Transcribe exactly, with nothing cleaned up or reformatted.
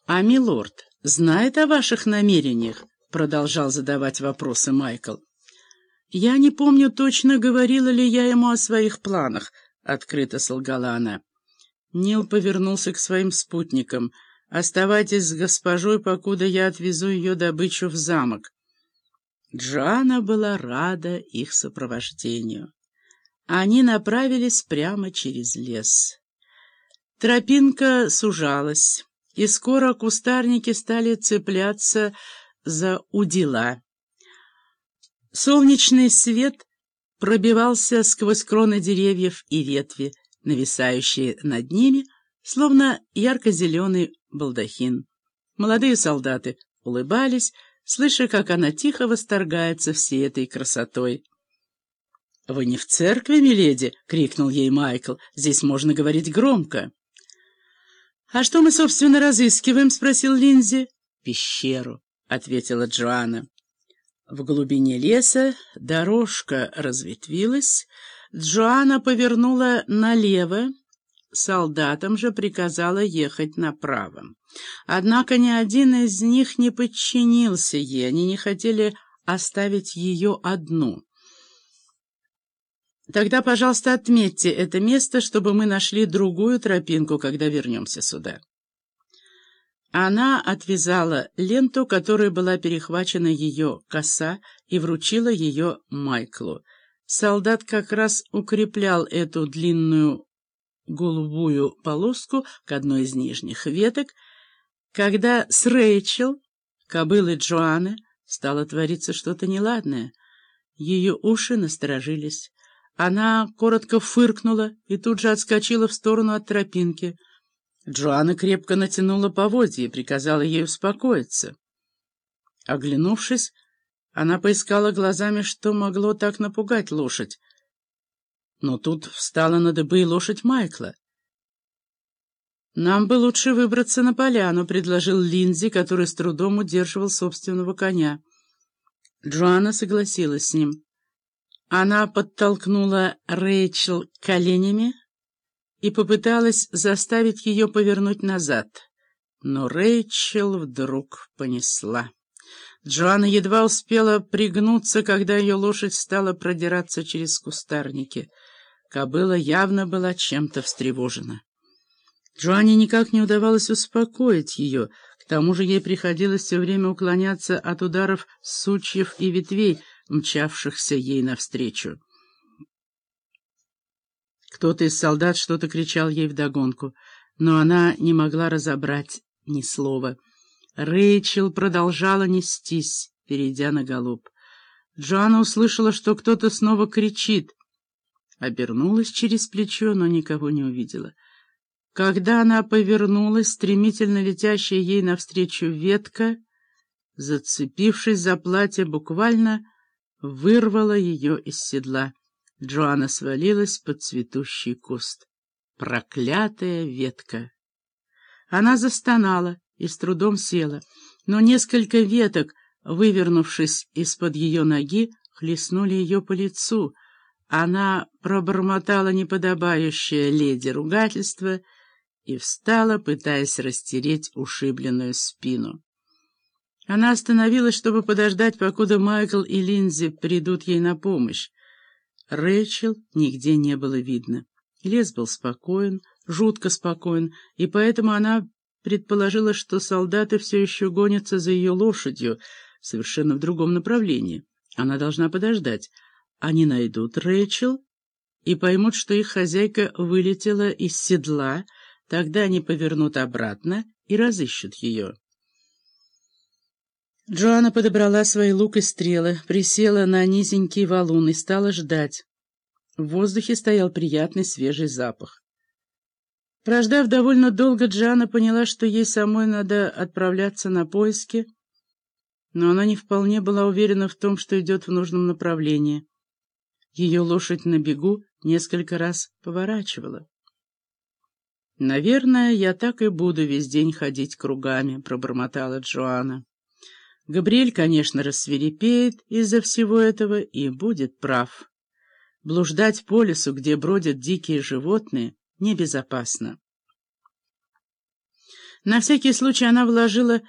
«А милорд знает о ваших намерениях?» — продолжал задавать вопросы Майкл. «Я не помню точно, говорила ли я ему о своих планах», — открыто солгала она. Нил повернулся к своим спутникам. «Оставайтесь с госпожой, покуда я отвезу ее добычу в замок». Джоанна была рада их сопровождению. Они направились прямо через лес. Тропинка сужалась, и скоро кустарники стали цепляться за удила. Солнечный свет пробивался сквозь кроны деревьев и ветви, нависающие над ними, словно ярко-зеленый балдахин. Молодые солдаты улыбались, слыша, как она тихо восторгается всей этой красотой. «Вы не в церкви, миледи?» — крикнул ей Майкл. «Здесь можно говорить громко». «А что мы, собственно, разыскиваем?» — спросил Линдзи. «Пещеру», — ответила Джоанна. В глубине леса дорожка разветвилась, Джоанна повернула налево, солдатам же приказала ехать направо. Однако ни один из них не подчинился ей, они не хотели оставить ее одну. «Тогда, пожалуйста, отметьте это место, чтобы мы нашли другую тропинку, когда вернемся сюда». Она отвязала ленту, которой была перехвачена ее коса, и вручила ее Майклу. Солдат как раз укреплял эту длинную голубую полоску к одной из нижних веток, когда с Рэйчел, кобылой Джоанны, стало твориться что-то неладное. Ее уши насторожились. Она коротко фыркнула и тут же отскочила в сторону от тропинки. Джоанна крепко натянула поводья и приказала ей успокоиться. Оглянувшись, она поискала глазами, что могло так напугать лошадь. Но тут встала на дыбы и лошадь Майкла. «Нам бы лучше выбраться на поляну», — предложил Линдзи, который с трудом удерживал собственного коня. Джоанна согласилась с ним. Она подтолкнула Рэйчел коленями и попыталась заставить ее повернуть назад. Но Рэйчел вдруг понесла. Джоанна едва успела пригнуться, когда ее лошадь стала продираться через кустарники. Кобыла явно была чем-то встревожена. Джоанне никак не удавалось успокоить ее, к тому же ей приходилось все время уклоняться от ударов сучьев и ветвей, мчавшихся ей навстречу. Кто-то из солдат что-то кричал ей вдогонку, но она не могла разобрать ни слова. Рэйчел продолжала нестись, перейдя на галоп. Джоанна услышала, что кто-то снова кричит. Обернулась через плечо, но никого не увидела. Когда она повернулась, стремительно летящая ей навстречу ветка, зацепившись за платье, буквально вырвала ее из седла. Джоанна свалилась под цветущий куст. Проклятая ветка! Она застонала и с трудом села, но несколько веток, вывернувшись из-под ее ноги, хлестнули ее по лицу. Она пробормотала неподобающее леди ругательство и встала, пытаясь растереть ушибленную спину. Она остановилась, чтобы подождать, покуда Майкл и Линдзи придут ей на помощь. Рэйчел нигде не было видно. Лес был спокоен, жутко спокоен, и поэтому она предположила, что солдаты все еще гонятся за ее лошадью, совершенно в другом направлении. Она должна подождать. Они найдут Рэйчел и поймут, что их хозяйка вылетела из седла, тогда они повернут обратно и разыщут ее. Джоанна подобрала свои лук и стрелы, присела на низенький валун и стала ждать. В воздухе стоял приятный свежий запах. Прождав довольно долго, Джоанна поняла, что ей самой надо отправляться на поиски, но она не вполне была уверена в том, что идет в нужном направлении. Ее лошадь на бегу несколько раз поворачивала. «Наверное, я так и буду весь день ходить кругами», — пробормотала Джоанна. Габриэль, конечно, рассвирепеет из-за всего этого и будет прав. Блуждать по лесу, где бродят дикие животные, небезопасно. На всякий случай она вложила